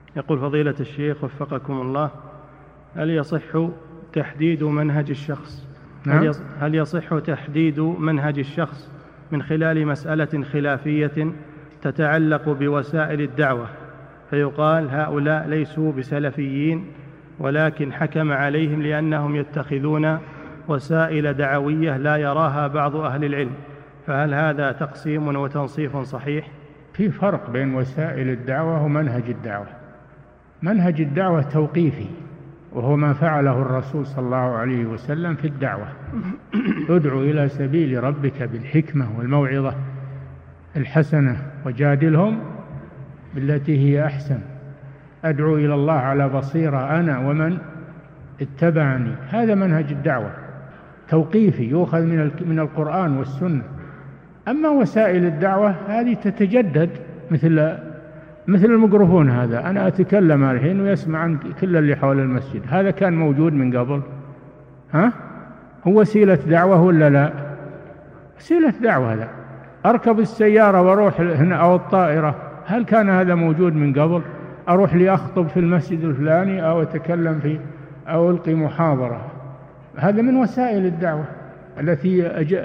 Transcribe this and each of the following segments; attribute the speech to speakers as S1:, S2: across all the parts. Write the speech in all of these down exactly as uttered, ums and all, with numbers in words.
S1: يقول فضيلة الشيخ وفقكم الله، هل يصح تحديد منهج الشخص
S2: نعم؟
S1: هل يصح تحديد منهج الشخص من خلال مسألة خلافية تتعلق بوسائل الدعوة، فيقال هؤلاء ليسوا بسلفيين ولكن حكم عليهم لأنهم يتخذون وسائل دعوية لا يراها بعض أهل العلم، فهل هذا تقسيم وتنصيف صحيح؟
S2: في فرق بين وسائل الدعوة ومنهج الدعوة. منهج الدعوة توقيفي، وهو ما فعله الرسول صلى الله عليه وسلم في الدعوة. ادعو إلى سبيل ربك بالحكمة والموعظة الحسنة وجادلهم بالتي هي أحسن، أدعو إلى الله على بصيرة أنا ومن اتبعني. هذا منهج الدعوة توقيفي يؤخذ من القرآن والسنة. أما وسائل الدعوة هذه تتجدد، مثل مثل الميكروفون هذا، أنا أتكلم الحين ويسمع عن كل اللي حول المسجد، هذا كان موجود من قبل؟ ها؟ هو وسيلة دعوة ولا لا؟ وسيلة دعوة. هذا أركب السيارة وأروح هنا أو الطائرة، هل كان هذا موجود من قبل؟ أروح لأخطب في المسجد الفلاني أو أتكلم فيه أو ألقي محاضرة، هذا من وسائل الدعوة التي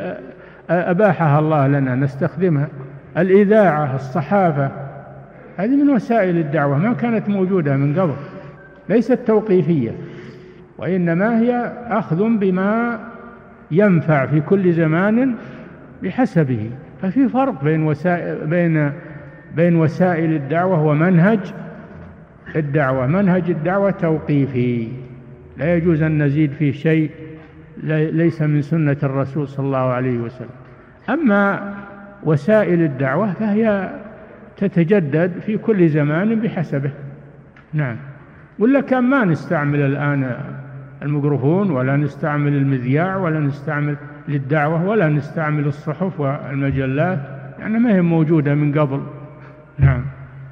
S2: أباحها الله لنا نستخدمها. الإذاعة، الصحافة، هذه من وسائل الدعوة، ما كانت موجودة من قبل، ليست توقيفية، وإنما هي أخذ بما ينفع في كل زمان بحسبه. ففي فرق بين وسائل بين بين وسائل الدعوة ومنهج الدعوة. منهج الدعوة توقيفي، لا يجوز أن نزيد فيه شيء ليس من سنة الرسول صلى الله عليه وسلم. أما وسائل الدعوة فهي تتجدد في كل زمان بحسبه. نعم. ولا كان ما نستعمل الآن الميكروفون ولا نستعمل المذياع ولا نستعمل للدعوة ولا نستعمل الصحف والمجلات، يعني ما هي موجودة من قبل. نعم.